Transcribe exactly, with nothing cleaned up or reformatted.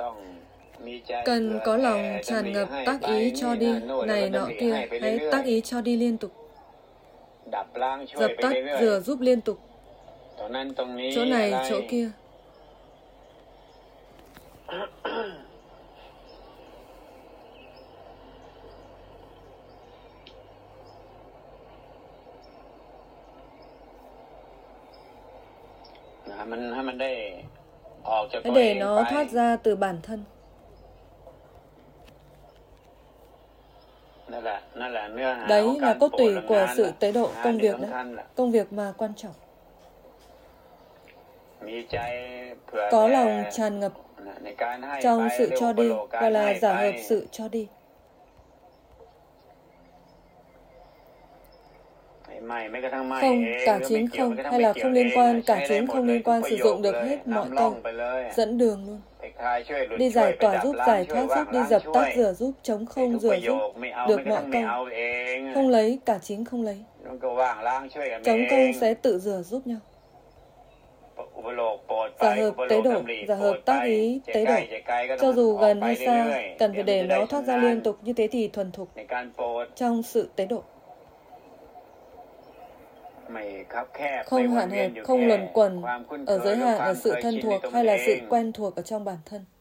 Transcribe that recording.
Cần có lòng tràn ngập tác ý cho đi, này nọ kia, hãy tác ý cho đi liên tục. Dập tắt, rửa giúp liên tục. Chỗ này, chỗ kia. Hãy để nó thoát ra từ bản thân. Đấy là cốt tủy của sự tế độ công việc đấy. Công việc mà quan trọng. Có lòng tràn ngập trong sự cho đi, gọi là giả hợp sự cho đi. Không, cả chính không, hay là không liên quan, cả chính không liên quan, sử dụng được hết mọi câu, dẫn đường luôn. Đi giải tỏa giúp, giải thoát giúp, đi dập tắt rửa giúp, chống không rửa giúp, được mọi câu. Không lấy, cả chính không lấy. Chống không sẽ tự rửa giúp nhau. Giả hợp tế độ, giả hợp tác ý tế độ. Cho dù gần hay xa, cần phải để nó thoát ra liên tục, như thế thì thuần thục trong sự tế độ. Không hạn hẹp, không luẩn quẩn ở giới hạn, ở sự thân thuộc hay là sự quen thuộc ở trong bản thân.